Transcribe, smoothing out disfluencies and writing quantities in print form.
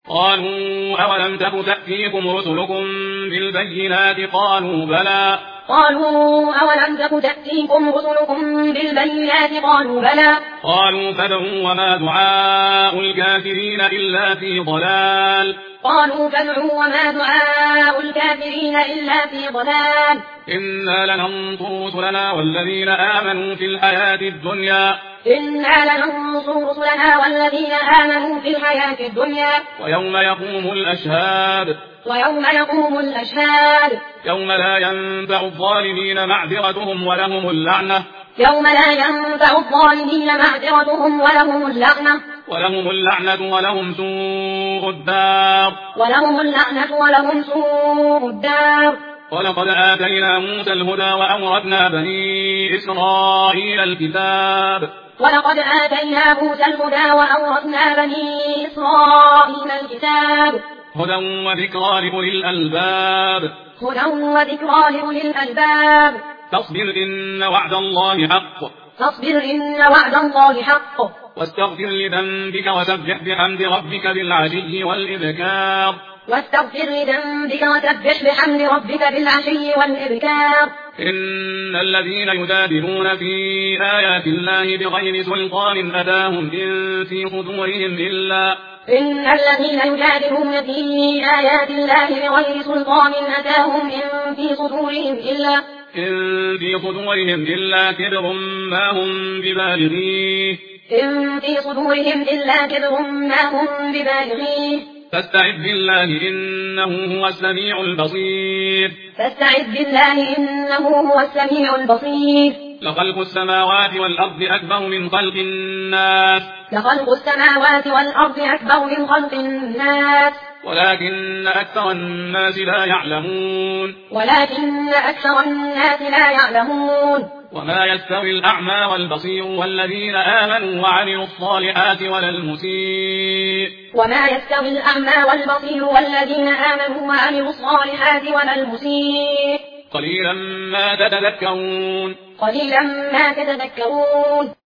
قالوا أولم تك تأتيكم رسلكم بالبينات قالوا بلى قالوا فادعوا وما دعاء الكافرين إلا في ضلال إنا لننصر رسلنا والذين آمنوا في الحياة الدنيا ويوم يقوم الأشهاد يوم لا ينفع الظالمين معذرتهم ولهم اللعنة ولهم سوء الدار ولقد آتينا موسى الهدى وأورثنا بني إسرائيل الكتاب هدى وذكرى لأولي الألباب فاصبر إن وعد الله حق واستغفر لذنبك وسبح بحمد ربك بالعشي والإبكار إن الذين يجادلون في آيات الله بغير سلطان أتاهم إن في صدورهم إلا كبر ما هم ببالغيه فاستعذ بالله إنه هو السميع البصير لخلق السماوات والأرض أكبر من خلق الناس ولكن أكثر الناس لا يعلمون وما يستوي الأعمى والبصير والذين آمنوا وعملوا الصالحات ولا المسيء قليلا ما تتذكرون